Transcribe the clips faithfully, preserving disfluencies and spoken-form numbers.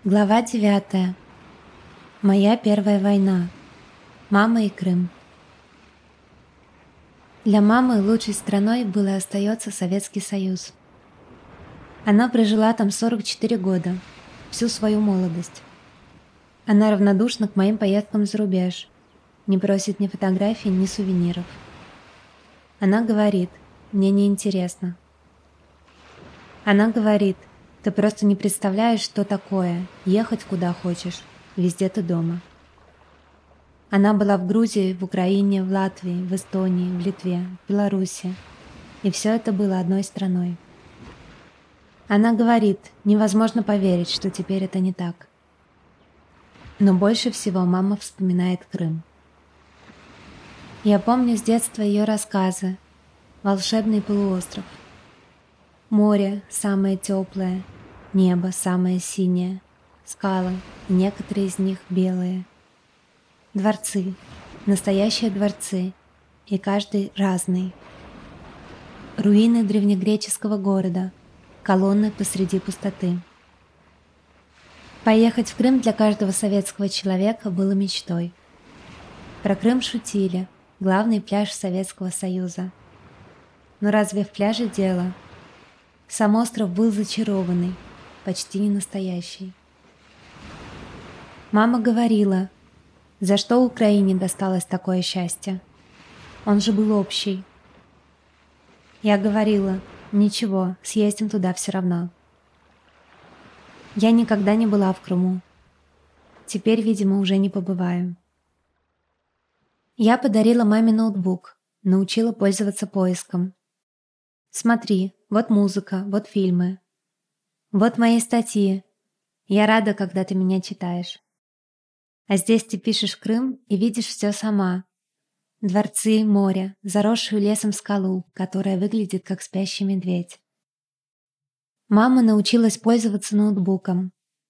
Глава девятая. Моя первая война. Мама и Крым. Для мамы лучшей страной был и остается Советский Союз. Она прожила там сорок четыре года, всю свою молодость. Она равнодушна к моим поездкам за рубеж, не просит ни фотографий, ни сувениров. Она говорит: «Мне неинтересно». Она говорит: «Ты просто не представляешь, что такое ехать куда хочешь, везде ты дома». Она была в Грузии, в Украине, в Латвии, в Эстонии, в Литве, в Беларуси. И все это было одной страной. Она говорит: невозможно поверить, что теперь это не так. Но больше всего мама вспоминает Крым. Я помню с детства ее рассказы «Волшебный полуостров». Море самое теплое, небо самое синее, скалы, и некоторые из них белые. Дворцы, настоящие дворцы, и каждый разный. Руины древнегреческого города, колонны посреди пустоты. Поехать в Крым для каждого советского человека было мечтой. Про Крым шутили: главный пляж Советского Союза. Но разве в пляже дело? Сам остров был зачарованный, почти не настоящий. Мама говорила: за что Украине досталось такое счастье? Он же был общий. Я говорила: ничего, съездим туда все равно. Я никогда не была в Крыму. Теперь, видимо, уже не побываю. Я подарила маме ноутбук, научила пользоваться поиском. Смотри, вот музыка, вот фильмы. Вот мои статьи. Я рада, когда ты меня читаешь. А здесь ты пишешь Крым и видишь все сама. Дворцы, море, заросшую лесом скалу, которая выглядит как спящий медведь. Мама научилась пользоваться ноутбуком.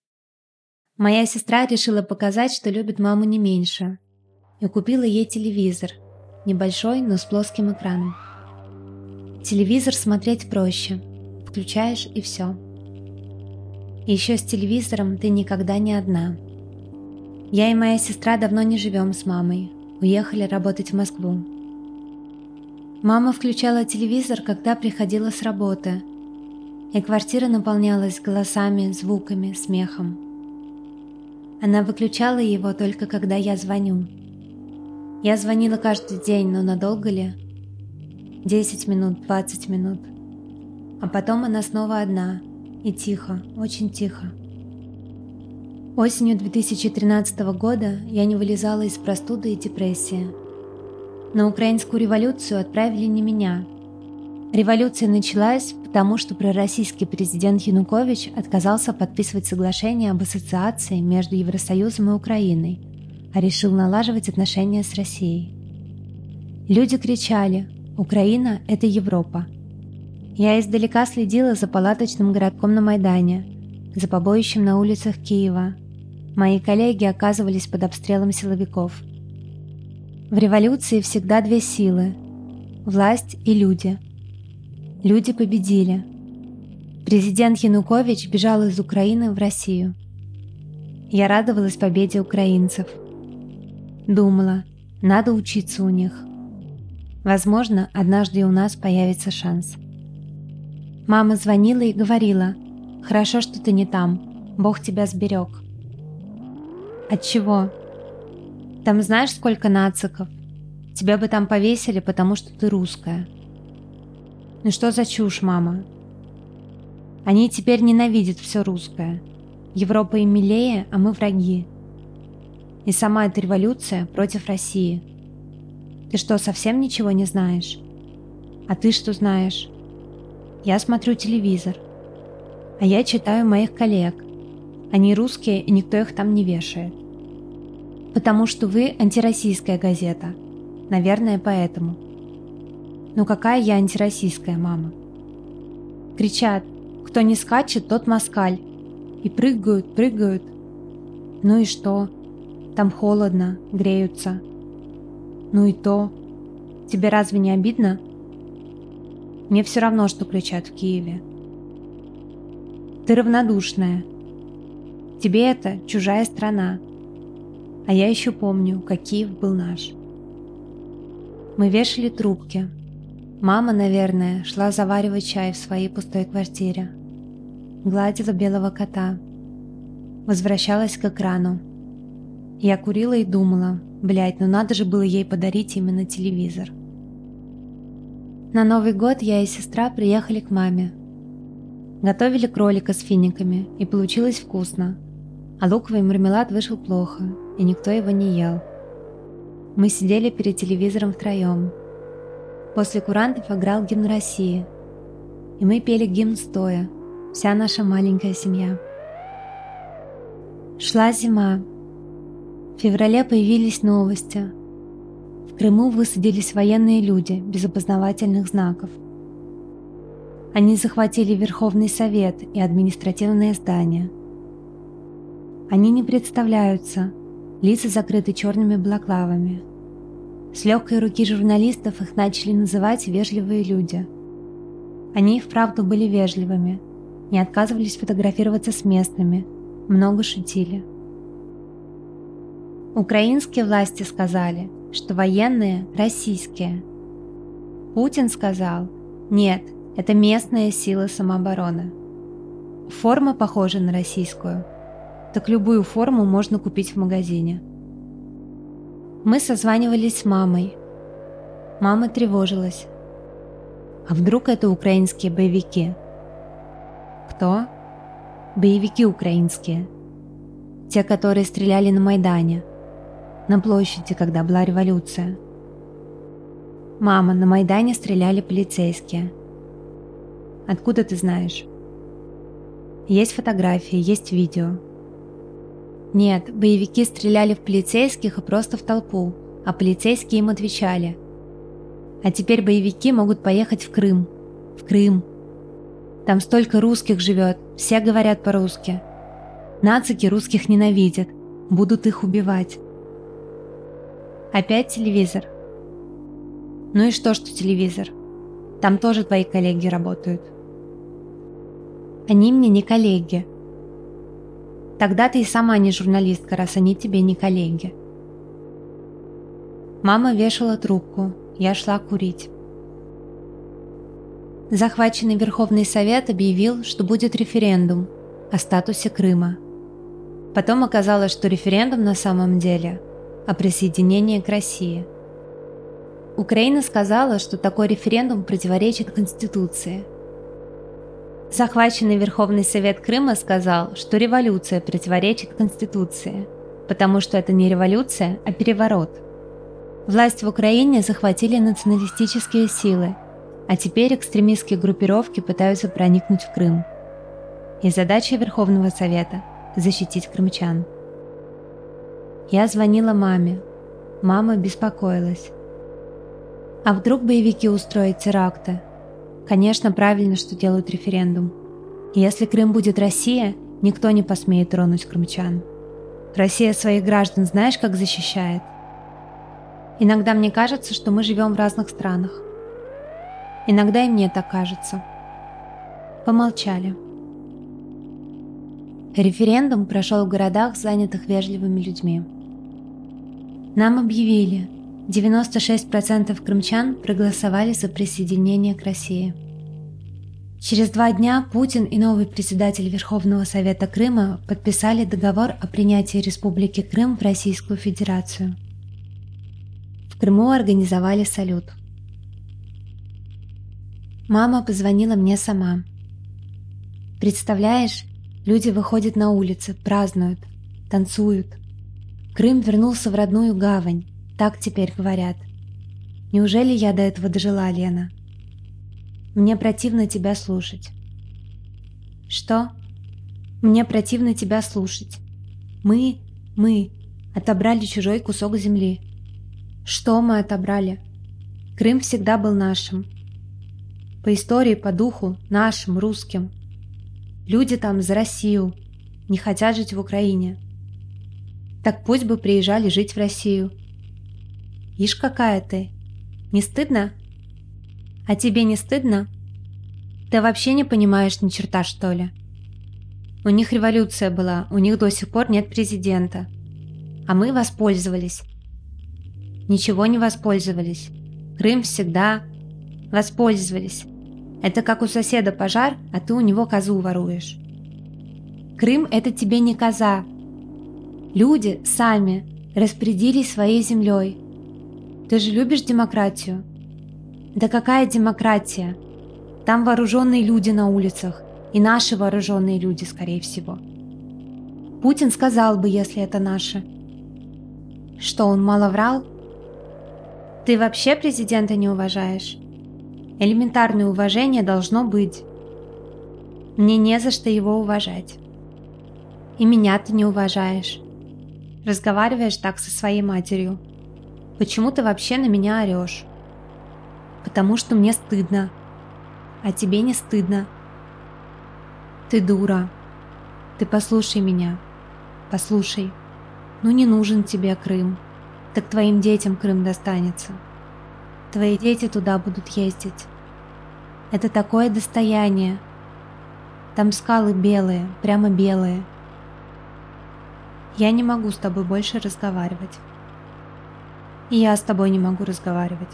Моя сестра решила показать, что любит маму не меньше, и купила ей телевизор, небольшой, но с плоским экраном. Телевизор смотреть проще. Включаешь и все. Еще с телевизором ты никогда не одна. Я и моя сестра давно не живем с мамой. Уехали работать в Москву. Мама включала телевизор, когда приходила с работы, и квартира наполнялась голосами, звуками, смехом. Она выключала его только когда я звоню. Я звонила каждый день, но надолго ли? Десять минут, двадцать минут. А потом она снова одна. И тихо, очень тихо. Осенью две тысячи тринадцатого года я не вылезала из простуды и депрессии. На украинскую революцию отправили не меня. Революция началась, потому что пророссийский президент Янукович отказался подписывать соглашение об ассоциации между Евросоюзом и Украиной, а решил налаживать отношения с Россией. Люди кричали: «Украина – это Европа». Я издалека следила за палаточным городком на Майдане, за побоищем на улицах Киева. Мои коллеги оказывались под обстрелом силовиков. В революции всегда две силы – власть и люди. Люди победили. Президент Янукович бежал из Украины в Россию. Я радовалась победе украинцев. Думала, надо учиться у них. Возможно, однажды и у нас появится шанс. Мама звонила и говорила: «Хорошо, что ты не там. Бог тебя сберег». От чего? Там знаешь, сколько нациков? Тебя бы там повесили, потому что ты русская. Ну что за чушь, мама? Они теперь ненавидят все русское. Европа им милее, а мы враги. И сама эта революция против России. Ты что, совсем ничего не знаешь? А ты что знаешь? Я смотрю телевизор. А я читаю моих коллег. Они русские, и никто их там не вешает. Потому что вы антироссийская газета. Наверное, поэтому. Ну какая я антироссийская, мама? Кричат: кто не скачет, тот москаль. И прыгают, прыгают. Ну и что? Там холодно, греются. Ну и то. Тебе разве не обидно? Мне все равно, что кричат в Киеве. Ты равнодушная. Тебе это чужая страна. А я еще помню, как Киев был наш. Мы вешали трубки. Мама, наверное, шла заваривать чай в своей пустой квартире. Гладила белого кота. Возвращалась к экрану. Я курила и думала, блядь, ну надо же было ей подарить именно телевизор. На Новый год я и сестра приехали к маме. Готовили кролика с финиками, и получилось вкусно. А луковый мармелад вышел плохо, и никто его не ел. Мы сидели перед телевизором втроем. После курантов играл гимн России. И мы пели гимн стоя, вся наша маленькая семья. Шла зима. В феврале появились новости. В Крыму высадились военные люди без опознавательных знаков. Они захватили Верховный Совет и административное здание. Они не представляются, лица закрыты черными балаклавами. С легкой руки журналистов их начали называть «вежливые люди». Они и вправду были вежливыми, не отказывались фотографироваться с местными, много шутили. Украинские власти сказали, что военные российские. Путин сказал: нет, это местная сила самообороны. Форма похожа на российскую. Так любую форму можно купить в магазине. Мы созванивались с мамой. Мама тревожилась. А вдруг это украинские боевики? Кто? Боевики украинские. Те, которые стреляли на Майдане. На площади, когда была революция. Мама, на Майдане стреляли полицейские. Откуда ты знаешь? Есть фотографии, есть видео. Нет, боевики стреляли в полицейских и просто в толпу, а полицейские им отвечали. А теперь боевики могут поехать в Крым. В Крым. Там столько русских живет, все говорят по-русски. Нацики русских ненавидят, будут их убивать. Опять телевизор. Ну и что, что телевизор? Там тоже твои коллеги работают. Они мне не коллеги. Тогда ты и сама не журналистка, раз они тебе не коллеги. Мама вешала трубку, я шла курить. Захваченный Верховный Совет объявил, что будет референдум о статусе Крыма. Потом оказалось, что референдум на самом деле о присоединении к России. Украина сказала, что такой референдум противоречит Конституции. Захваченный Верховный Совет Крыма сказал, что революция противоречит Конституции, потому что это не революция, а переворот. Власть в Украине захватили националистические силы, а теперь экстремистские группировки пытаются проникнуть в Крым. И задача Верховного Совета – защитить крымчан. Я звонила маме. Мама беспокоилась. А вдруг боевики устроят теракты? Конечно, правильно, что делают референдум. Если Крым будет Россия, никто не посмеет тронуть крымчан. Россия своих граждан знаешь, как защищает? Иногда мне кажется, что мы живем в разных странах. Иногда и мне так кажется. Помолчали. Референдум прошел в городах, занятых вежливыми людьми. Нам объявили, девяносто шесть процентов крымчан проголосовали за присоединение к России. Через два дня Путин и новый председатель Верховного Совета Крыма подписали договор о принятии Республики Крым в Российскую Федерацию. В Крыму организовали салют. Мама позвонила мне сама. Представляешь, люди выходят на улицы, празднуют, танцуют. Крым вернулся в родную гавань. Так теперь говорят. Неужели я до этого дожила, Лена? Мне противно тебя слушать. Что? Мне противно тебя слушать. Мы, мы отобрали чужой кусок земли. Что мы отобрали? Крым всегда был нашим. По истории, по духу, нашим, русским. Люди там за Россию, не хотят жить в Украине. Так пусть бы приезжали жить в Россию. Ишь, какая ты! Не стыдно? А тебе не стыдно? Ты вообще не понимаешь ни черта, что ли? У них революция была, у них до сих пор нет президента. А мы воспользовались. Ничего не воспользовались. Крым всегда воспользовались. Это как у соседа пожар, а ты у него козу воруешь. Крым – это тебе не коза. Люди сами распорядились своей землей. Ты же любишь демократию? Да какая демократия? Там вооруженные люди на улицах. И наши вооруженные люди, скорее всего. Путин сказал бы, если это наши. Что, он мало врал? Ты вообще президента не уважаешь? Элементарное уважение должно быть. Мне не за что его уважать. И меня ты не уважаешь. Разговариваешь так со своей матерью. Почему ты вообще на меня орешь? Потому что мне стыдно. А тебе не стыдно. Ты дура. Ты послушай меня. Послушай. Ну не нужен тебе Крым. Так твоим детям Крым достанется. Твои дети туда будут ездить. Это такое достояние. Там скалы белые, прямо белые. Я не могу с тобой больше разговаривать. И я с тобой не могу разговаривать.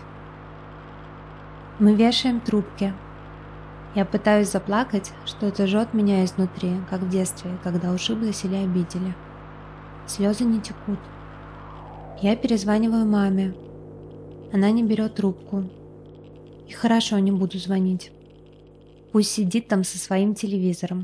Мы вешаем трубки. Я пытаюсь заплакать, что-то жжет меня изнутри, как в детстве, когда ушиблась или обидели. Слезы не текут. Я перезваниваю маме. Она не берет трубку. И хорошо, не буду звонить. Пусть сидит там со своим телевизором.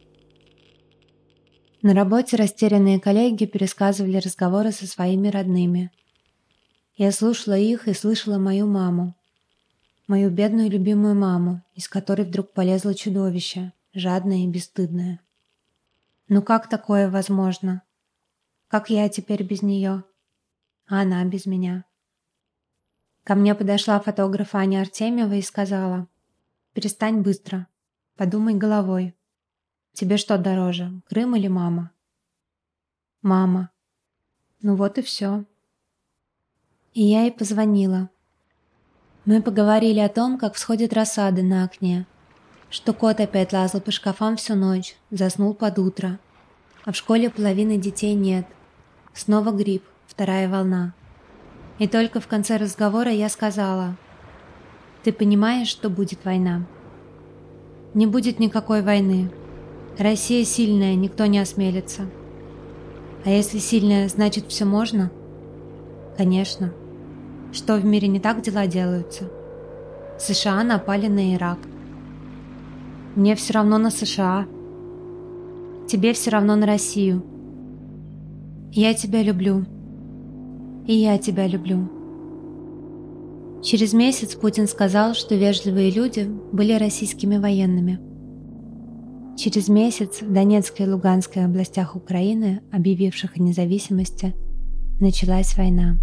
На работе растерянные коллеги пересказывали разговоры со своими родными. Я слушала их и слышала мою маму. Мою бедную любимую маму, из которой вдруг полезло чудовище, жадное и бесстыдное. Ну как такое возможно? Как я теперь без нее? А она без меня. Ко мне подошла фотограф Аня Артемьева и сказала: «Перестань быстро, подумай головой. Тебе что дороже, Крым или мама?» «Мама». Ну вот и все. И я ей позвонила. Мы поговорили о том, как всходят рассады на окне, что кот опять лазал по шкафам всю ночь, заснул под утро, а в школе половины детей нет. Снова грипп, вторая волна. И только в конце разговора я сказала: «Ты понимаешь, что будет война?» «Не будет никакой войны. Россия сильная, никто не осмелится». «А если сильная, значит все можно?» «Конечно. Что в мире не так дела делаются?» США напали на Ирак. Мне все равно на США. Тебе все равно на Россию. Я тебя люблю. И я тебя люблю. Через месяц Путин сказал, что вежливые люди были российскими военными. Через месяц в Донецкой и Луганской областях Украины, объявивших о независимости, началась война.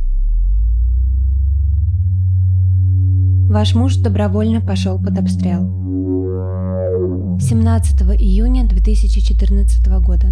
Ваш муж добровольно пошел под обстрел. семнадцатого июня две тысячи четырнадцатого года.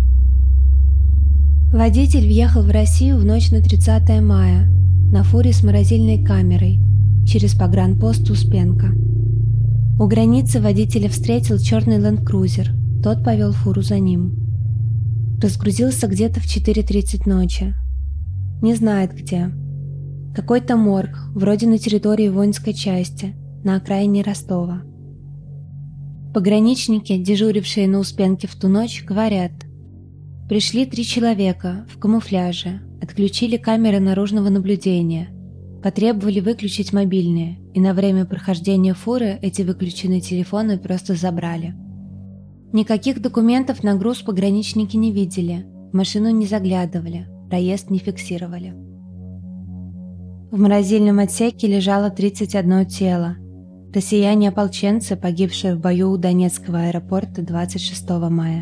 Водитель въехал в Россию в ночь на тридцатое мая на фуре с морозильной камерой через погранпост Успенка. У границы водителя встретил черный ленд-крузер, тот повел фуру за ним. Разгрузился где-то в четыре тридцать ночи. Не знает где. Какой-то морг, вроде на территории воинской части, на окраине Ростова. Пограничники, дежурившие на Успенке в ту ночь, говорят: пришли три человека в камуфляже, отключили камеры наружного наблюдения, потребовали выключить мобильные, и на время прохождения фуры эти выключенные телефоны просто забрали. Никаких документов на груз пограничники не видели, в машину не заглядывали, проезд не фиксировали. В морозильном отсеке лежало тридцать одно тело. Россияне-ополченцы, погибшие в бою у Донецкого аэропорта двадцать шестого мая.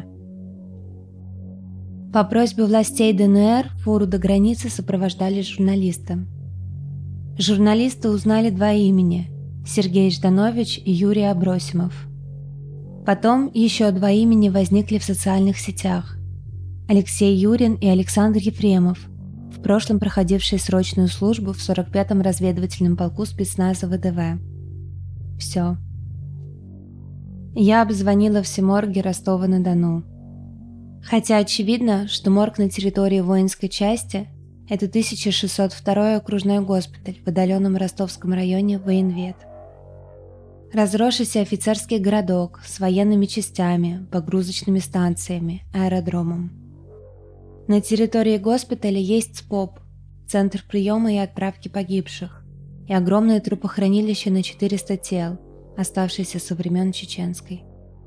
По просьбе властей ДНР фуру до границы сопровождали журналисты. Журналисты узнали два имени – Сергей Жданович и Юрий Абросимов. Потом еще два имени возникли в социальных сетях – Алексей Юрин и Александр Ефремов, в прошлом проходившие срочную службу в сорок пятом разведывательном полку спецназа ВДВ. Все. Я обзвонила все морги Ростова-на-Дону. Хотя очевидно, что морг на территории воинской части – это тысяча шестьсот второй окружной госпиталь в отдаленном Ростовском районе военвед. Разросшийся офицерский городок с военными частями, погрузочными станциями, аэродромом. На территории госпиталя есть ЦПОП – Центр приема и отправки погибших, и огромное трупохранилище на четыреста тел, оставшееся со времен Чеченской.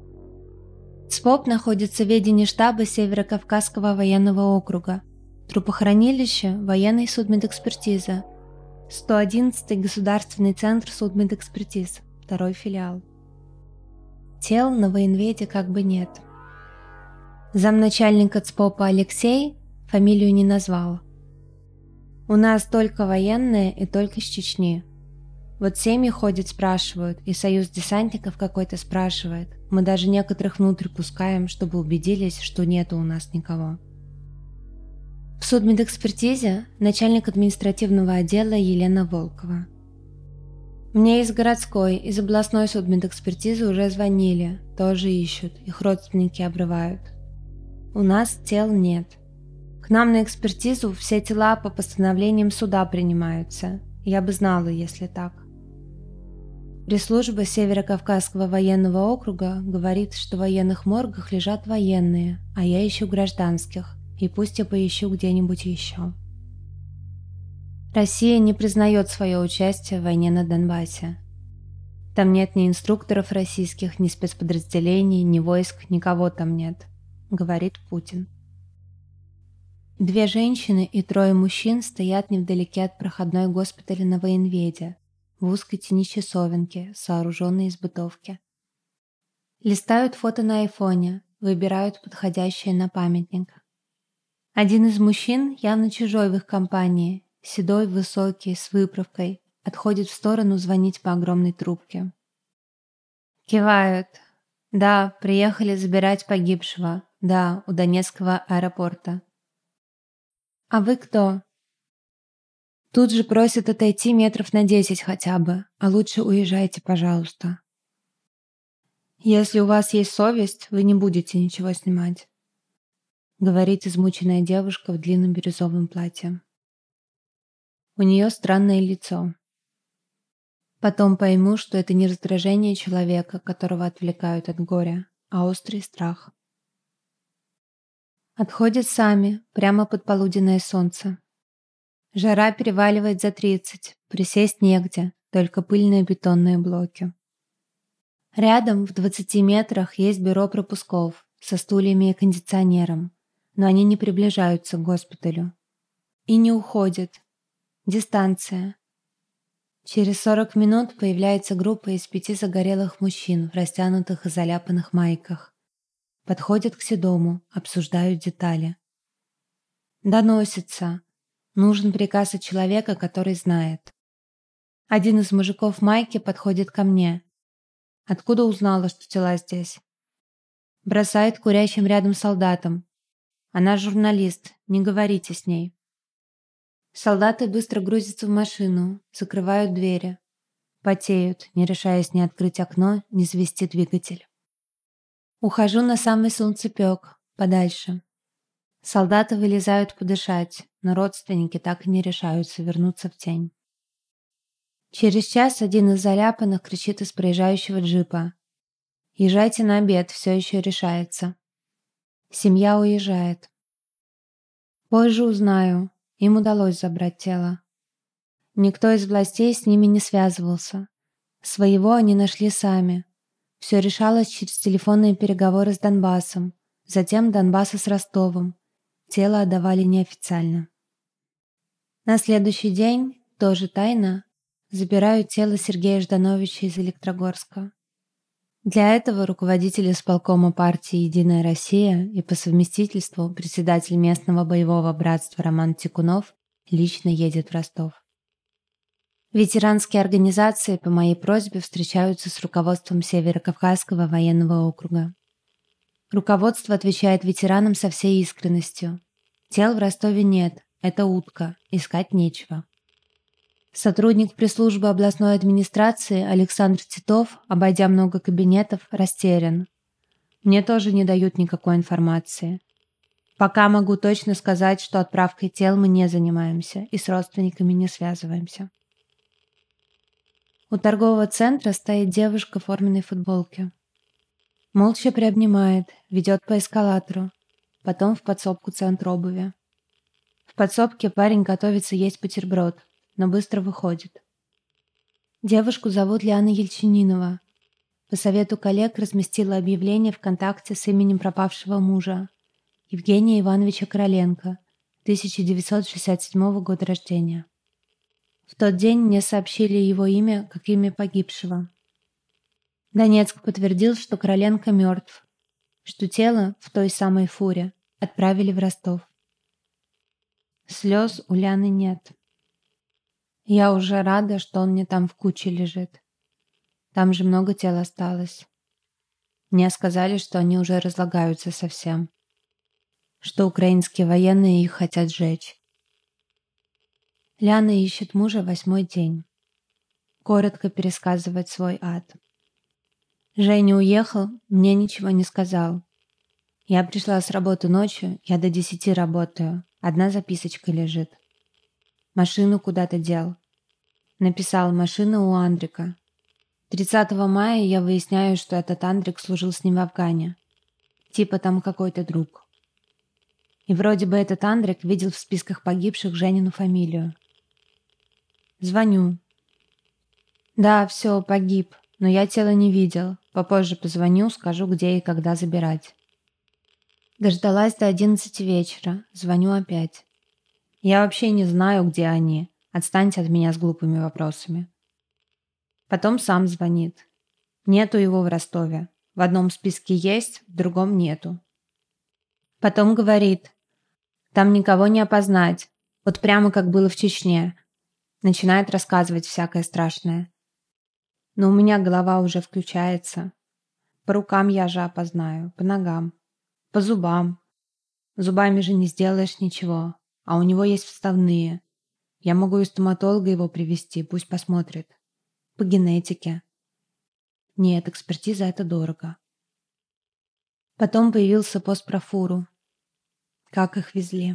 ЦПОП находится в ведении штаба Северо-Кавказского военного округа, трупохранилище – военной судмедэкспертиза, сто одиннадцатый государственный центр судмедэкспертиз, второй филиал. Тел на военведе как бы нет. Замначальника ЦПОПа Алексей фамилию не назвал. У нас только военные и только с Чечни. Вот семьи ходят, спрашивают, и союз десантников какой-то спрашивает. Мы даже некоторых внутрь пускаем, чтобы убедились, что нету у нас никого. В судмедэкспертизе начальник административного отдела Елена Волкова. Мне из городской, из областной судмедэкспертизы уже звонили, тоже ищут, их родственники обрывают. У нас тел нет. К нам на экспертизу все тела по постановлениям суда принимаются. Я бы знала, если так. Пресс-служба Северо-Кавказского военного округа говорит, что в военных моргах лежат военные, а я ищу гражданских, и пусть я поищу где-нибудь еще. Россия не признает свое участие в войне на Донбассе. Там нет ни инструкторов российских, ни спецподразделений, ни войск, никого там нет, говорит Путин. Две женщины и трое мужчин стоят невдалеке от проходной госпиталя на военведе, в узкой тени часовенки, сооруженной из бытовки. Листают фото на айфоне, выбирают подходящее на памятник. Один из мужчин явно чужой в их компании, седой, высокий, с выправкой, отходит в сторону звонить по огромной трубке. Кивают. Да, приехали забирать погибшего. Да, у Донецкого аэропорта. А вы кто? Тут же просят отойти метров на десять хотя бы, а лучше уезжайте, пожалуйста. Если у вас есть совесть, вы не будете ничего снимать, говорит измученная девушка в длинном бирюзовом платье. У нее странное лицо. Потом пойму, что это не раздражение человека, которого отвлекают от горя, а острый страх. Отходят сами, прямо под полуденное солнце. Жара переваливает за тридцать, присесть негде, только пыльные бетонные блоки. Рядом, в двадцати метрах, есть бюро пропусков со стульями и кондиционером, но они не приближаются к госпиталю. И не уходят. Дистанция. Через сорок минут появляется группа из пяти загорелых мужчин в растянутых и заляпанных майках. Подходят к Седому, обсуждают детали. Доносится. Нужен приказ от человека, который знает. Один из мужиков в майке подходит ко мне. Откуда узнала, что тела здесь? Бросает курящим рядом солдатам. Она журналист, не говорите с ней. Солдаты быстро грузятся в машину, закрывают двери. Потеют, не решаясь ни открыть окно, ни завести двигатель. Ухожу на самый солнцепек, подальше. Солдаты вылезают подышать, но родственники так и не решаются вернуться в тень. Через час один из заляпанных кричит из проезжающего джипа. «Езжайте на обед, все еще решается». Семья уезжает. Позже узнаю, им удалось забрать тело. Никто из властей с ними не связывался. Своего они нашли сами. Все решалось через телефонные переговоры с Донбассом, затем Донбасса с Ростовом. Тело отдавали неофициально. На следующий день, тоже тайно, забирают тело Сергея Ждановича из Электрогорска. Для этого руководитель исполкома партии «Единая Россия» и по совместительству председатель местного боевого братства Роман Тикунов лично едет в Ростов. Ветеранские организации по моей просьбе встречаются с руководством Северо-Кавказского военного округа. Руководство отвечает ветеранам со всей искренностью. Тел в Ростове нет, это утка, искать нечего. Сотрудник пресс-службы областной администрации Александр Титов, обойдя много кабинетов, растерян. Мне тоже не дают никакой информации. Пока могу точно сказать, что отправкой тел мы не занимаемся и с родственниками не связываемся. У торгового центра стоит девушка в форменной футболке. Молча приобнимает, ведет по эскалатору, потом в подсобку центр обуви. В подсобке парень готовится есть бутерброд, но быстро выходит. Девушку зовут Лиана Ельчининова. По совету коллег разместила объявление ВКонтакте с именем пропавшего мужа Евгения Ивановича Короленко, тысяча девятьсот шестьдесят седьмого года рождения. В тот день мне сообщили его имя как имя погибшего. Донецк подтвердил, что Короленко мертв, что тело в той самой фуре отправили в Ростов. Слез у Ляны нет. Я уже рада, что он не там в куче лежит. Там же много тел осталось. Мне сказали, что они уже разлагаются совсем, что украинские военные их хотят сжечь. Ляна ищет мужа восьмой день. Коротко пересказывает свой ад. Женя уехал, мне ничего не сказал. Я пришла с работы ночью, я до десяти работаю. Одна записочка лежит. Машину куда-то дел. Написал: машина у Андрика. тридцатого мая я выясняю, что этот Андрик служил с ним в Афгане. Типа там какой-то друг. И вроде бы этот Андрик видел в списках погибших Женину фамилию. Звоню. Да, все, погиб, но я тело не видел. Попозже позвоню, скажу, где и когда забирать. Дождалась до одиннадцати вечера. Звоню опять. Я вообще не знаю, где они. Отстаньте от меня с глупыми вопросами. Потом сам звонит. Нету его в Ростове. В одном списке есть, в другом нету. Потом говорит: там никого не опознать. Вот прямо как было в Чечне. Начинает рассказывать всякое страшное. Но у меня голова уже включается. По рукам я же опознаю, по ногам, по зубам. Зубами же не сделаешь ничего, а у него есть вставные. Я могу и стоматолога его привести, пусть посмотрит. По генетике. Нет, экспертиза — это дорого. Потом появился пост про фуру. Как их везли.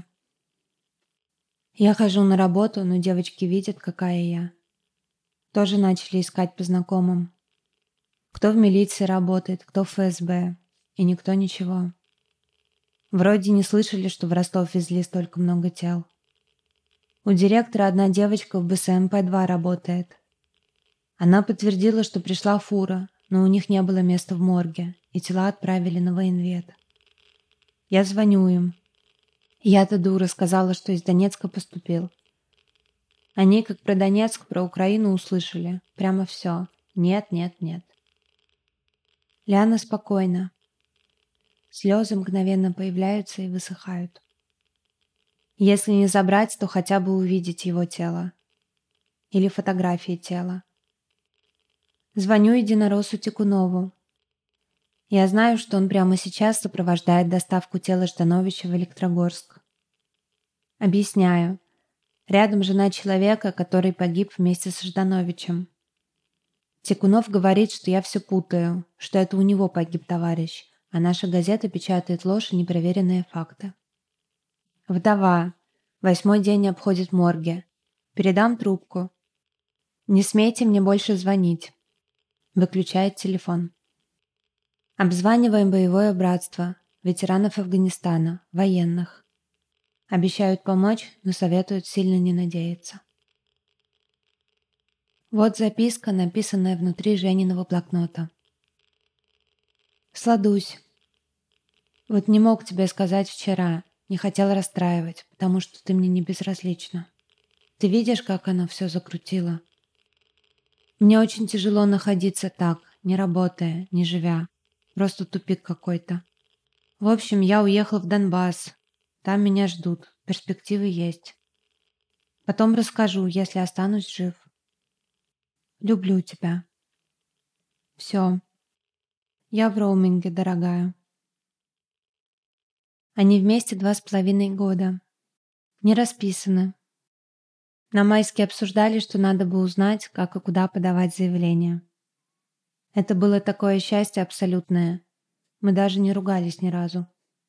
Я хожу на работу, но девочки видят, какая я. Тоже начали искать по знакомым. Кто в милиции работает, кто в эф эс бэ. И никто ничего. Вроде не слышали, что в Ростов везли столько много тел. У директора одна девочка в бэ эс эм пэ два работает. Она подтвердила, что пришла фура, но у них не было места в морге, и тела отправили на военвет. Я звоню им. Я-то дура сказала, что из Донецка поступил. Они как про Донецк, про Украину услышали. Прямо все. Нет, нет, нет. Ляна спокойна. Слезы мгновенно появляются и высыхают. Если не забрать, то хотя бы увидеть его тело. Или фотографии тела. Звоню единороссу Тикунову. Я знаю, что он прямо сейчас сопровождает доставку тела Ждановича в Электрогорск. Объясняю. Рядом жена человека, который погиб вместе с Ждановичем. Тикунов говорит, что я все путаю, что это у него погиб товарищ, а наша газета печатает ложь и непроверенные факты. Вдова. Восьмой день обходит морги. Передам трубку. Не смейте мне больше звонить. Выключает телефон. Обзваниваем боевое братство, ветеранов Афганистана, военных. Обещают помочь, но советуют сильно не надеяться. Вот записка, написанная внутри Жениного блокнота. Сладусь. Вот не мог тебе сказать вчера, не хотел расстраивать, потому что ты мне не безразлична. Ты видишь, как оно все закрутило? Мне очень тяжело находиться так, не работая, не живя. Просто тупик какой-то. В общем, я уехал в Донбасс. Там меня ждут. Перспективы есть. Потом расскажу, если останусь жив. Люблю тебя. Все. Я в роуминге, дорогая. Они вместе два с половиной года. Не расписаны. На майске обсуждали, что надо бы узнать, как и куда подавать заявление. Это было такое счастье абсолютное. Мы даже не ругались ни разу.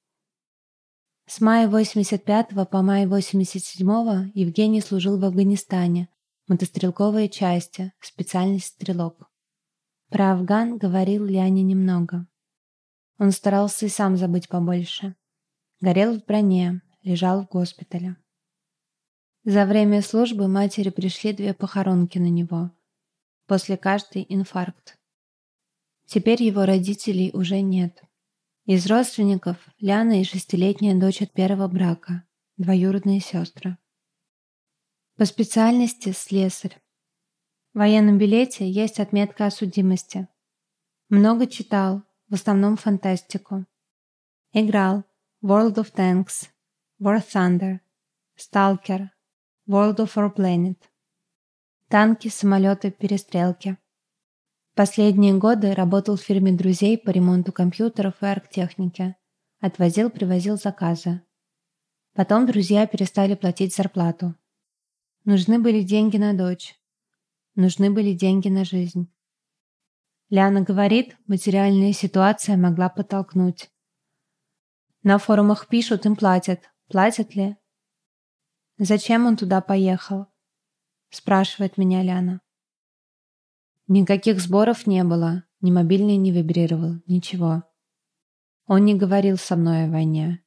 С мая восемьдесят пятого по май восемьдесят седьмого Евгений служил в Афганистане, мотострелковые части, специальность стрелок. Про Афган говорил Ляне немного. Он старался и сам забыть побольше. Горел в броне, лежал в госпитале. За время службы матери пришли две похоронки на него. После каждой инфаркт. Теперь его родителей уже нет. Из родственников Ляна и шестилетняя дочь от первого брака, двоюродные сестры. По специальности слесарь. В военном билете есть отметка о судимости. Много читал, в основном фантастику. Играл World of Tanks, War Thunder, Stalker, World of Warplanet. Танки, самолеты, перестрелки. Последние годы работал в фирме друзей по ремонту компьютеров и арктехники. Отвозил-привозил заказы. Потом друзья перестали платить зарплату. Нужны были деньги на дочь. Нужны были деньги на жизнь. Ляна говорит, материальная ситуация могла подтолкнуть. На форумах пишут, им платят. Платят ли? Зачем он туда поехал? Спрашивает меня Ляна. Никаких сборов не было, ни мобильный не вибрировал, ничего. Он не говорил со мной о войне.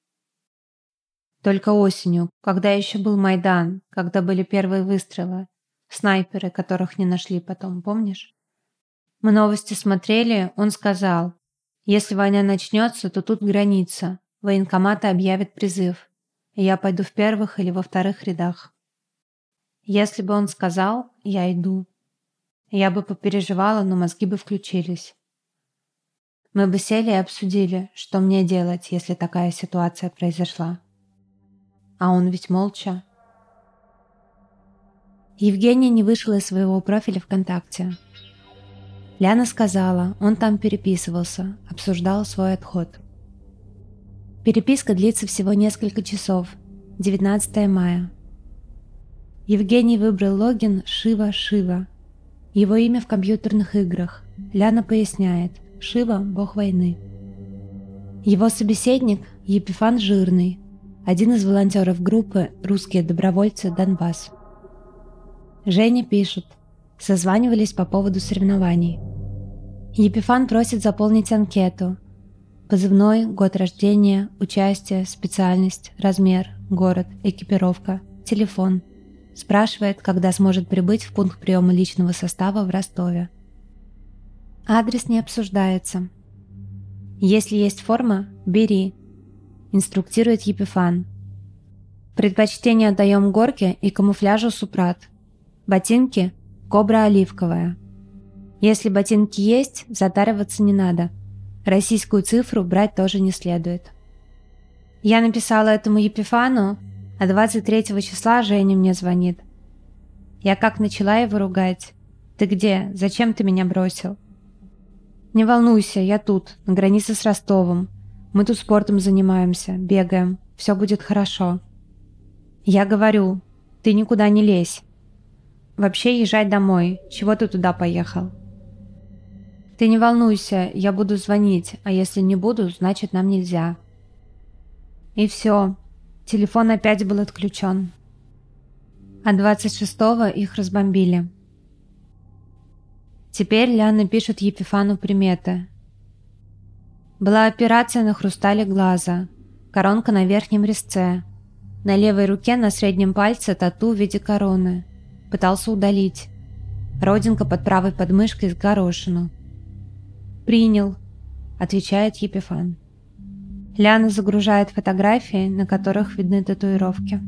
Только осенью, когда еще был Майдан, когда были первые выстрелы, снайперы, которых не нашли потом, помнишь? Мы новости смотрели, он сказал, если война начнется, то тут граница, военкоматы объявят призыв, и я пойду в первых или во вторых рядах. Если бы он сказал, я иду. Я бы попереживала, но мозги бы включились. Мы бы сели и обсудили, что мне делать, если такая ситуация произошла. А он ведь молча. Евгений не вышел из своего профиля ВКонтакте. Ляна сказала, он там переписывался, обсуждал свой отход. Переписка длится всего несколько часов. девятнадцатое мая. Евгений выбрал логин Шива Шива. Его имя в компьютерных играх. Ляна поясняет, Шива – бог войны. Его собеседник – Епифан Жирный, один из волонтеров группы «Русские добровольцы Донбасс». Женя пишет, созванивались по поводу соревнований. Епифан просит заполнить анкету. Позывной, год рождения, участие, специальность, размер, город, экипировка, телефон. Спрашивает, когда сможет прибыть в пункт приема личного состава в Ростове. Адрес не обсуждается. Если есть форма, бери. Инструктирует Епифан. Предпочтение отдаем горке и камуфляжу Супрат. Ботинки – Кобра оливковая. Если ботинки есть, затариваться не надо. Российскую цифру брать тоже не следует. Я написала этому Епифану, а двадцать третьего числа Женя мне звонит. Я как начала его ругать. «Ты где? Зачем ты меня бросил?» «Не волнуйся, я тут, на границе с Ростовом. Мы тут спортом занимаемся, бегаем. Все будет хорошо». Я говорю, «Ты никуда не лезь. Вообще езжай домой. Чего ты туда поехал?» «Ты не волнуйся, я буду звонить, а если не буду, значит нам нельзя». И все. Телефон опять был отключен. А двадцать шестого их разбомбили. Теперь Ляна пишет Епифану приметы. Была операция на хрустале глаза, коронка на верхнем резце, на левой руке на среднем пальце тату в виде короны. Пытался удалить. Родинка под правой подмышкой с горошину. «Принял», — отвечает Епифан. Ляна загружает фотографии, на которых видны татуировки.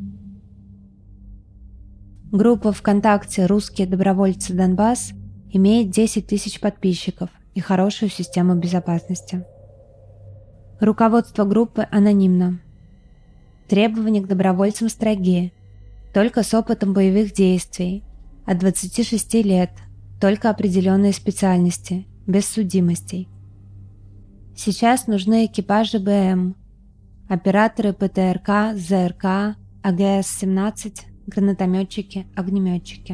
Группа ВКонтакте «Русские добровольцы Донбасс» имеет десять тысяч подписчиков и хорошую систему безопасности. Руководство группы анонимно. Требования к добровольцам строги. Только с опытом боевых действий. От двадцати шести лет. Только определенные специальности. Без судимостей. Сейчас нужны экипажи БМ, операторы ПТРК, ЗРК, АГС семнадцать, гранатометчики, огнеметчики.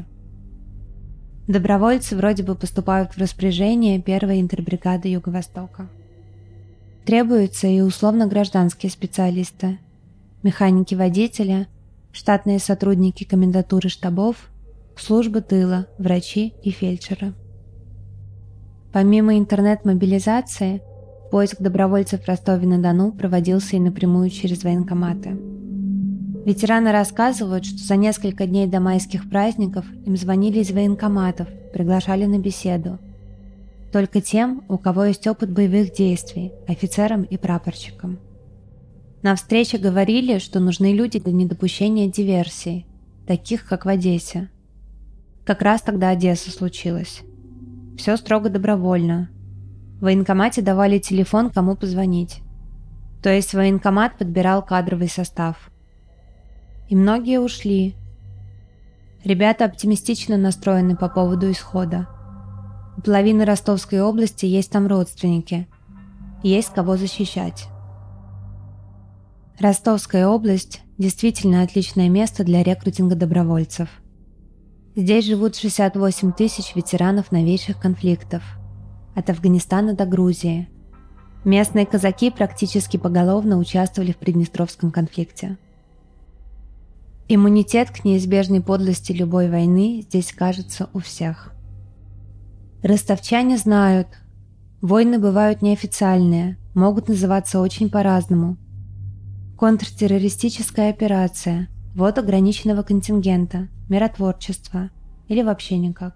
Добровольцы вроде бы поступают в распоряжение первой интербригады Юго-Востока. Требуются и условно-гражданские специалисты, механики-водители, штатные сотрудники комендатуры штабов, службы тыла, врачи и фельдшеры. Помимо интернет-мобилизации, поиск добровольцев в Ростове-на-Дону проводился и напрямую через военкоматы. Ветераны рассказывают, что за несколько дней до майских праздников им звонили из военкоматов, приглашали на беседу. Только тем, у кого есть опыт боевых действий, офицерам и прапорщикам. На встрече говорили, что нужны люди для недопущения диверсий, таких как в Одессе. Как раз тогда Одесса случилась. Все строго добровольно. В военкомате давали телефон, кому позвонить. То есть военкомат подбирал кадровый состав. И многие ушли. Ребята оптимистично настроены по поводу исхода. У половины Ростовской области есть там родственники. Есть кого защищать. Ростовская область действительно отличное место для рекрутинга добровольцев. Здесь живут шестьдесят восемь тысяч ветеранов новейших конфликтов. От Афганистана до Грузии. Местные казаки практически поголовно участвовали в Приднестровском конфликте. Иммунитет к неизбежной подлости любой войны здесь, кажется, у всех. Ростовчане знают, войны бывают неофициальные, могут называться очень по-разному. Контртеррористическая операция, ввод ограниченного контингента, миротворчество или вообще никак.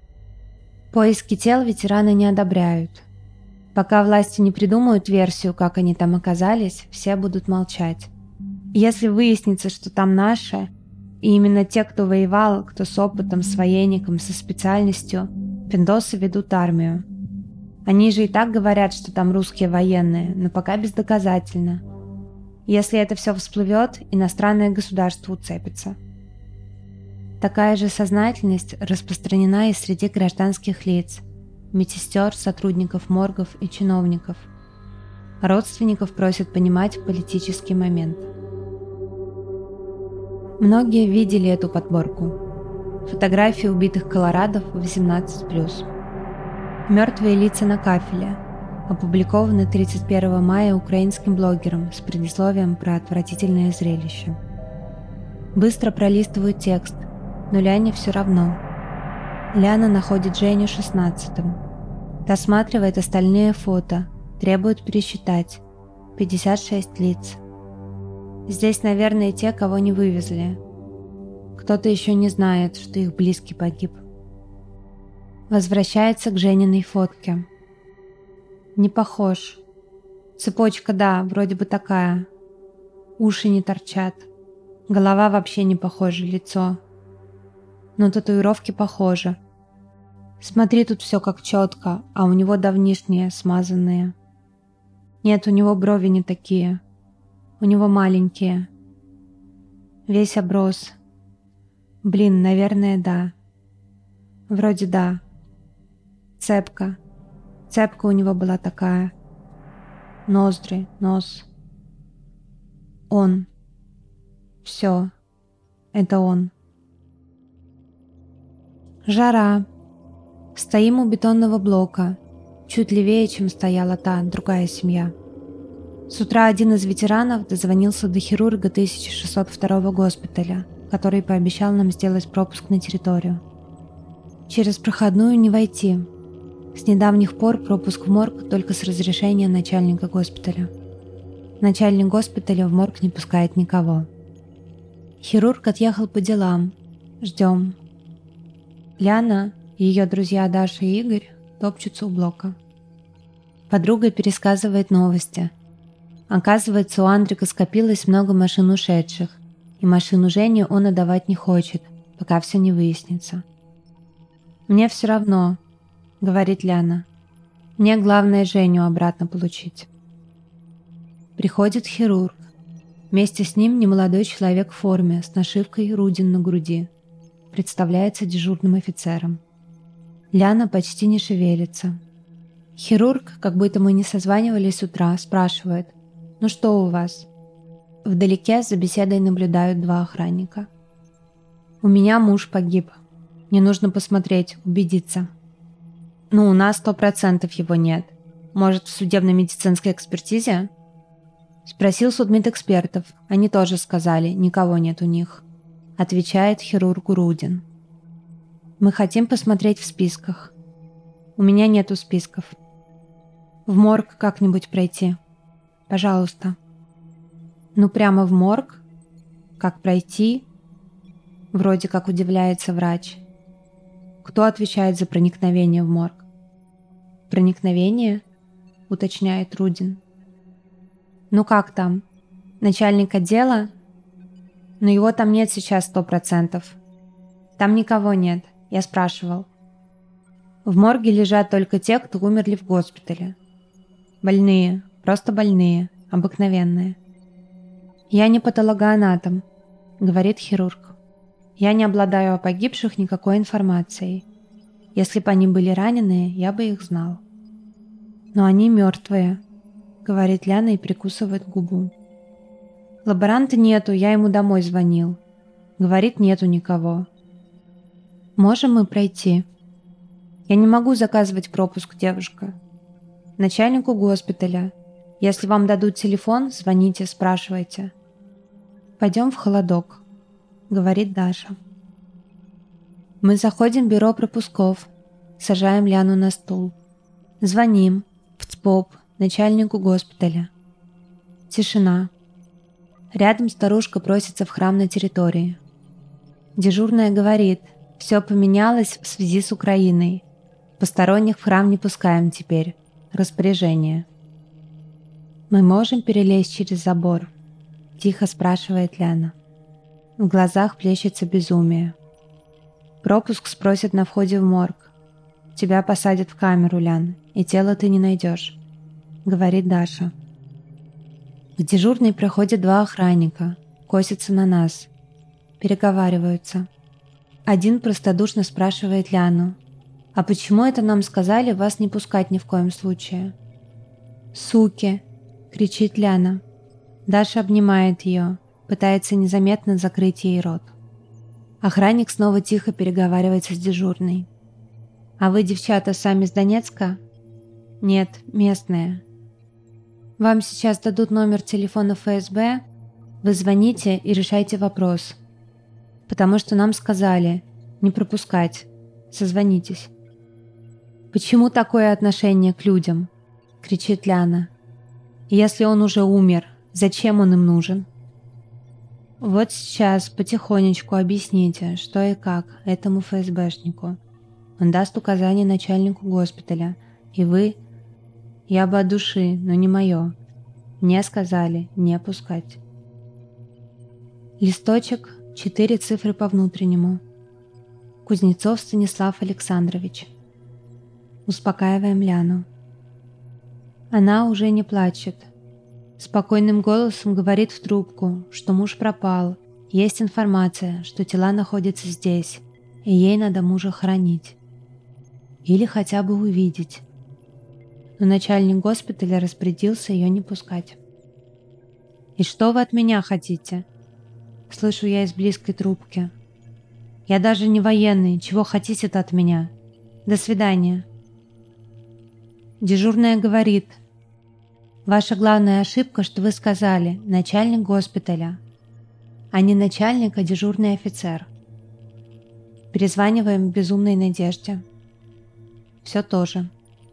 Поиски тел ветераны не одобряют. Пока власти не придумают версию, как они там оказались, все будут молчать. Если выяснится, что там наши, и именно те, кто воевал, кто с опытом, с военником, со специальностью, пиндосы ведут армию. Они же и так говорят, что там русские военные, но пока бездоказательно. Если это все всплывет, иностранное государство уцепится. Такая же сознательность распространена и среди гражданских лиц, медсестер, сотрудников моргов и чиновников. Родственников просят понимать политический момент. Многие видели эту подборку. Фотографии убитых колорадов восемнадцать плюс. Мертвые лица на кафеле, опубликованы тридцать первого мая украинским блогером с предисловием про отвратительное зрелище. Быстро пролистываю текст, но Ляне все равно. Ляна находит Женю шестнадцатым. Досматривает остальные фото, требует пересчитать. пятьдесят шесть лиц. Здесь, наверное, те, кого не вывезли. Кто-то еще не знает, что их близкий погиб. Возвращается к Жениной фотке. Не похож. Цепочка, да, вроде бы такая. Уши не торчат. Голова вообще не похожа, лицо. Но татуировки похожи. Смотри, тут все как четко, а у него давнишние, смазанные. Нет, у него брови не такие. У него маленькие. Весь оброс. Блин, наверное, да. Вроде да. Цепка. Цепка у него была такая. Ноздри, нос. Он. Все. Это он. Жара. Стоим у бетонного блока. Чуть левее, чем стояла та, другая семья. С утра один из ветеранов дозвонился до хирурга тысяча шестьсот второго госпиталя, который пообещал нам сделать пропуск на территорию. Через проходную не войти. С недавних пор пропуск в морг только с разрешения начальника госпиталя. Начальник госпиталя в морг не пускает никого. Хирург отъехал по делам. Ждем. Ляна и ее друзья Даша и Игорь топчутся у блока. Подруга пересказывает новости. Оказывается, у Андрика скопилось много машин ушедших, и машину Жени он отдавать не хочет, пока все не выяснится. «Мне все равно», — говорит Ляна. «Мне главное Женю обратно получить». Приходит хирург. Вместе с ним немолодой человек в форме с нашивкой «Рудин» на груди. Представляется дежурным офицером. Ляна почти не шевелится. Хирург, как будто мы не созванивались с утра, спрашивает: «Ну что у вас?» Вдалеке за беседой наблюдают два охранника. У меня муж погиб. Мне нужно посмотреть, убедиться. Ну, у нас сто процентов его нет. Может, в судебно-медицинской экспертизе? Спросил судмедэкспертов. Они тоже сказали, никого нет у них. Отвечает хирург Рудин. Мы хотим посмотреть в списках. У меня нету списков. В морг как-нибудь пройти. Пожалуйста. Ну, прямо в морг? Как пройти? Вроде как удивляется врач. Кто отвечает за проникновение в морг? Проникновение? Уточняет Рудин. Ну как там? Начальник отдела? Но его там нет сейчас сто процентов. Там никого нет, я спрашивал. В морге лежат только те, кто умерли в госпитале. Больные, просто больные, обыкновенные. Я не патологоанатом, говорит хирург. Я не обладаю о погибших никакой информацией. Если бы они были раненые, я бы их знал. Но они мертвые, говорит Ляна и прикусывает губу. Лаборанта нету, я ему домой звонил. Говорит, нету никого. Можем мы пройти? Я не могу заказывать пропуск, девушка. Начальнику госпиталя. Если вам дадут телефон, звоните, спрашивайте. Пойдем в холодок, говорит Даша. Мы заходим в бюро пропусков, сажаем Ляну на стул. Звоним в ЦПОП, начальнику госпиталя. Тишина. Рядом старушка просится в храм на территории. Дежурная говорит, все поменялось в связи с Украиной. Посторонних в храм не пускаем теперь. Распоряжение. Мы можем перелезть через забор? Тихо спрашивает Ляна. В глазах плещется безумие. Пропуск спросят на входе в морг. Тебя посадят в камеру, Лян, и тело ты не найдешь, говорит Даша. К дежурной проходят два охранника, косятся на нас, переговариваются. Один простодушно спрашивает Ляну, а почему это нам сказали вас не пускать ни в коем случае? Суки, кричит Ляна. Даша обнимает ее, пытается незаметно закрыть ей рот. Охранник снова тихо переговаривается с дежурной. «А вы, девчата, сами с Донецка?» «Нет, местные». «Вам сейчас дадут номер телефона эф эс бэ, вы звоните и решайте вопрос. Потому что нам сказали не пропускать, созвонитесь». «Почему такое отношение к людям?» — кричит Ляна. «Если он уже умер, зачем он им нужен?» «Вот сейчас потихонечку объясните, что и как этому эф эс бэшнику. Он даст указания начальнику госпиталя, и вы, я бы от души, но не мое, мне сказали не пускать». Листочек, четыре цифры по внутреннему. Кузнецов Станислав Александрович. Успокаиваем Ляну. Она уже не плачет. Спокойным голосом говорит в трубку, что муж пропал, есть информация, что тела находятся здесь, и ей надо мужа хоронить. Или хотя бы увидеть. Но начальник госпиталя распорядился ее не пускать. «И что вы от меня хотите?» Слышу я из близкой трубки. «Я даже не военный, чего хотите-то от меня? До свидания». Дежурная говорит: «Ваша главная ошибка, что вы сказали, начальник госпиталя, а не начальник, а дежурный офицер». Перезваниваем в безумной надежде. Все то же.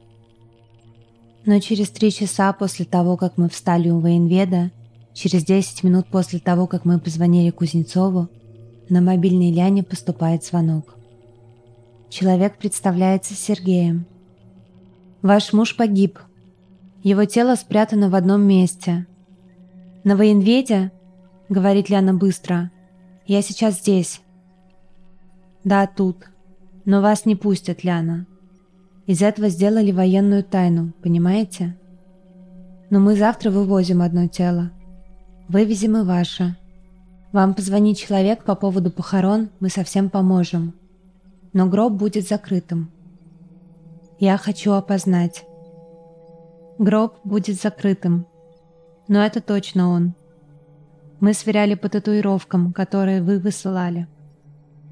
Но через три часа после того, как мы встали у военведа, через десять минут после того, как мы позвонили Кузнецову, на мобильной Ляне поступает звонок. Человек представляется Сергеем. «Ваш муж погиб. Его тело спрятано в одном месте. На военведе, — говорит Ляна быстро, — я сейчас здесь». «Да, тут. Но вас не пустят, Ляна. Из этого сделали военную тайну, понимаете? Но мы завтра вывозим одно тело. Вывезем и ваше. Вам позвонит человек по поводу похорон, мы совсем поможем. Но гроб будет закрытым. Я хочу опознать. Гроб будет закрытым. Но это точно он. Мы сверяли по татуировкам, которые вы высылали.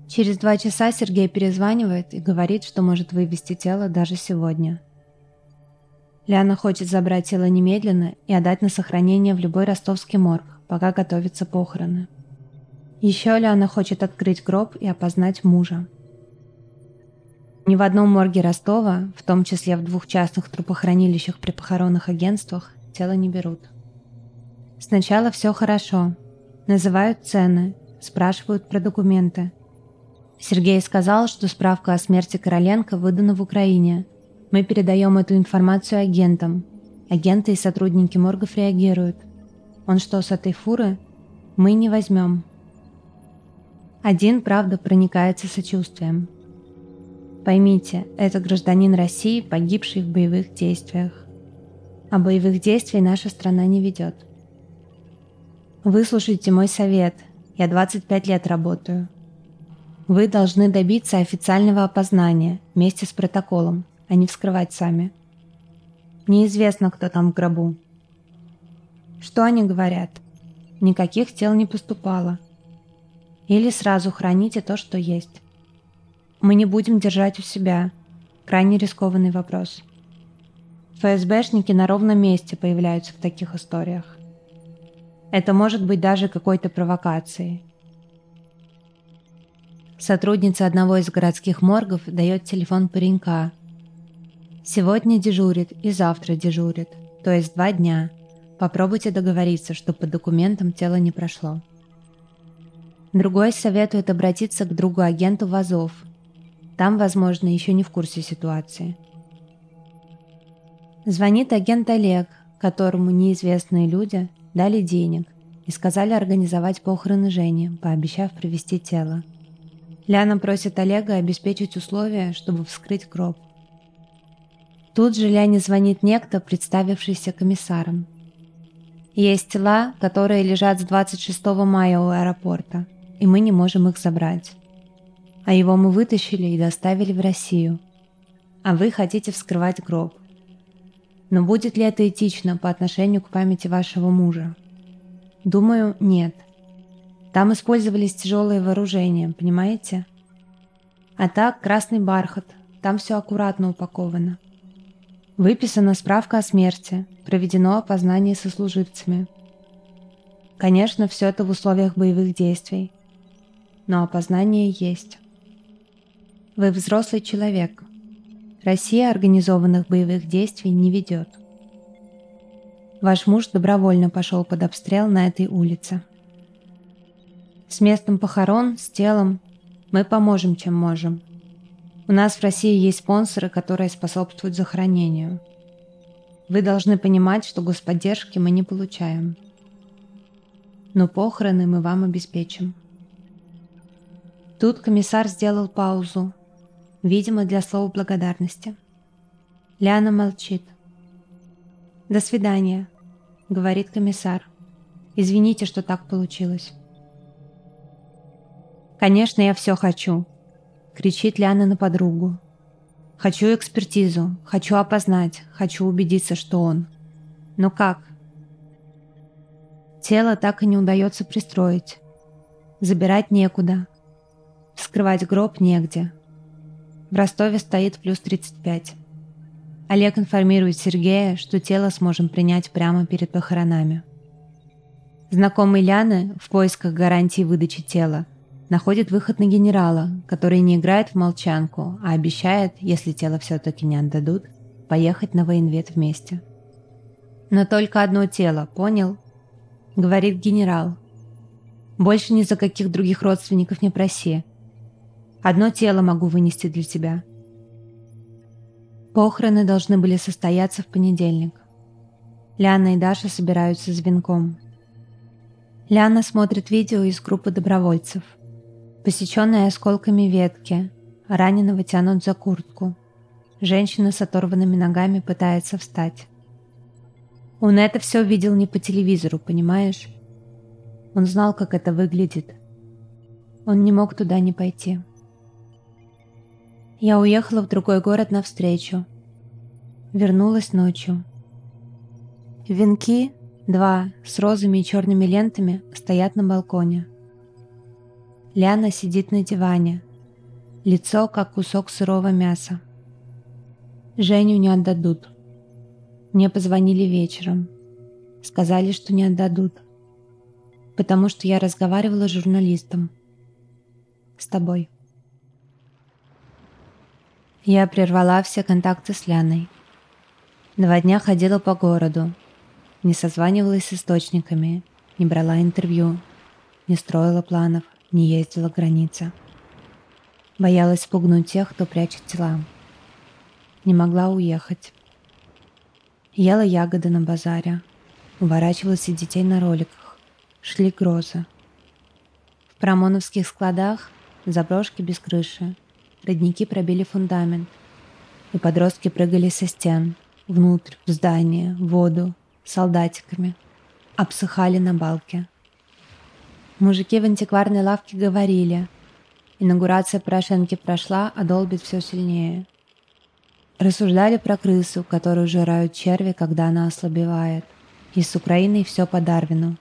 Через два часа Сергей перезванивает и говорит, что может вывезти тело даже сегодня. Ляна хочет забрать тело немедленно и отдать на сохранение в любой ростовский морг, пока готовятся похороны. Еще Ляна хочет открыть гроб и опознать мужа. Ни в одном морге Ростова, в том числе в двух частных трупохранилищах при похоронных агентствах, тело не берут. Сначала все хорошо. Называют цены, спрашивают про документы. Сергей сказал, что справка о смерти Короленко выдана в Украине. Мы передаем эту информацию агентам. Агенты и сотрудники моргов реагируют. Он что, с этой фуры? Мы не возьмем. Один, правда, проникается сочувствием. Поймите, это гражданин России, погибший в боевых действиях. А боевых действий наша страна не ведет. Выслушайте мой совет. Я двадцать пять лет работаю. Вы должны добиться официального опознания вместе с протоколом, а не вскрывать сами. Неизвестно, кто там в гробу. Что они говорят? Никаких тел не поступало. Или сразу храните то, что есть. Мы не будем держать у себя. Крайне рискованный вопрос. ФСБшники на ровном месте появляются в таких историях. Это может быть даже какой-то провокацией. Сотрудница одного из городских моргов дает телефон паренька. Сегодня дежурит и завтра дежурит, то есть два дня. Попробуйте договориться, чтобы по документам тело не прошло. Другой советует обратиться к другу-агенту в Азов. Там, возможно, еще не в курсе ситуации. Звонит агент Олег, которому неизвестные люди дали денег и сказали организовать похороны Жени, пообещав привезти тело. Ляна просит Олега обеспечить условия, чтобы вскрыть гроб. Тут же Ляне звонит некто, представившийся комиссаром. Есть тела, которые лежат с двадцать шестого мая у аэропорта, и мы не можем их забрать. А его мы вытащили и доставили в Россию. А вы хотите вскрывать гроб. Но будет ли это этично по отношению к памяти вашего мужа? Думаю, нет. Там использовались тяжелые вооружения, понимаете? А так, красный бархат, там все аккуратно упаковано. Выписана справка о смерти, проведено опознание сослуживцами. Конечно, все это в условиях боевых действий. Но опознание есть. Вы взрослый человек. Россия организованных боевых действий не ведет. Ваш муж добровольно пошел под обстрел на этой улице. С местом похорон, с телом мы поможем, чем можем. У нас в России есть спонсоры, которые способствуют захоронению. Вы должны понимать, что господдержки мы не получаем. Но похороны мы вам обеспечим. Тут комиссар сделал паузу, видимо, для слова благодарности. Ляна молчит. «До свидания», — говорит комиссар. «Извините, что так получилось». «Конечно, я все хочу», — кричит Ляна на подругу. «Хочу экспертизу, хочу опознать, хочу убедиться, что он. Но как?» Тело так и не удается пристроить. Забирать некуда. Вскрывать гроб негде. В Ростове стоит плюс тридцать пять. Олег информирует Сергея, что тело сможем принять прямо перед похоронами. Знакомый Ляны в поисках гарантии выдачи тела находит выход на генерала, который не играет в молчанку, а обещает, если тело все-таки не отдадут, поехать на военвет вместе. «Но только одно тело, понял?» — говорит генерал. «Больше ни за каких других родственников не проси. Одно тело могу вынести для тебя». Похороны должны были состояться в понедельник. Ляна и Даша собираются с венком. Ляна смотрит видео из группы добровольцев. Посеченные осколками ветки, раненого тянут за куртку. Женщина с оторванными ногами пытается встать. Он это все видел не по телевизору, понимаешь? Он знал, как это выглядит. Он не мог туда не пойти. Я уехала в другой город навстречу. Вернулась ночью. Венки, два, с розами и черными лентами, стоят на балконе. Ляна сидит на диване. Лицо, как кусок сырого мяса. Женю не отдадут. Мне позвонили вечером. Сказали, что не отдадут. Потому что я разговаривала с журналистом. С тобой. Я прервала все контакты с Ляной. Два дня ходила по городу. Не созванивалась с источниками, не брала интервью, не строила планов, не ездила к границе. Боялась спугнуть тех, кто прячет тела. Не могла уехать. Ела ягоды на базаре. Уворачивалась от детей на роликах. Шли грозы. В промоновских складах заброшки без крыши. Родники пробили фундамент. И подростки прыгали со стен. Внутрь, в здание, в воду. Солдатиками. Обсыхали на балке. Мужики в антикварной лавке говорили: инаугурация Порошенки прошла, а долбит все сильнее. Рассуждали про крысу, которую жирают черви, когда она ослабевает. И с Украиной все по Дарвину.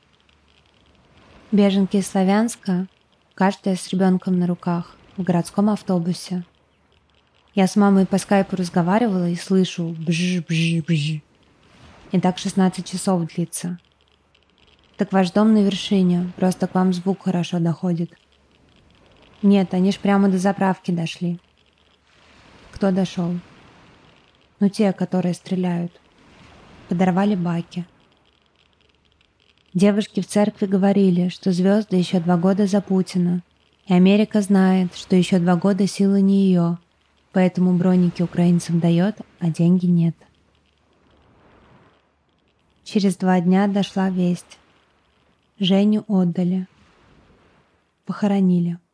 Беженки из Славянска, каждая с ребенком на руках, в городском автобусе. Я с мамой по скайпу разговаривала и слышу бж-бж-бж. И так шестнадцать часов длится. Так ваш дом на вершине, просто к вам звук хорошо доходит. Нет, они ж прямо до заправки дошли. Кто дошел? Ну те, которые стреляют. Подорвали баки. Девушки в церкви говорили, что звезды еще два года за Путина, и Америка знает, что еще два года сила не ее, поэтому броники украинцам дает, а деньги нет. Через два дня дошла весть. Женю отдали. Похоронили.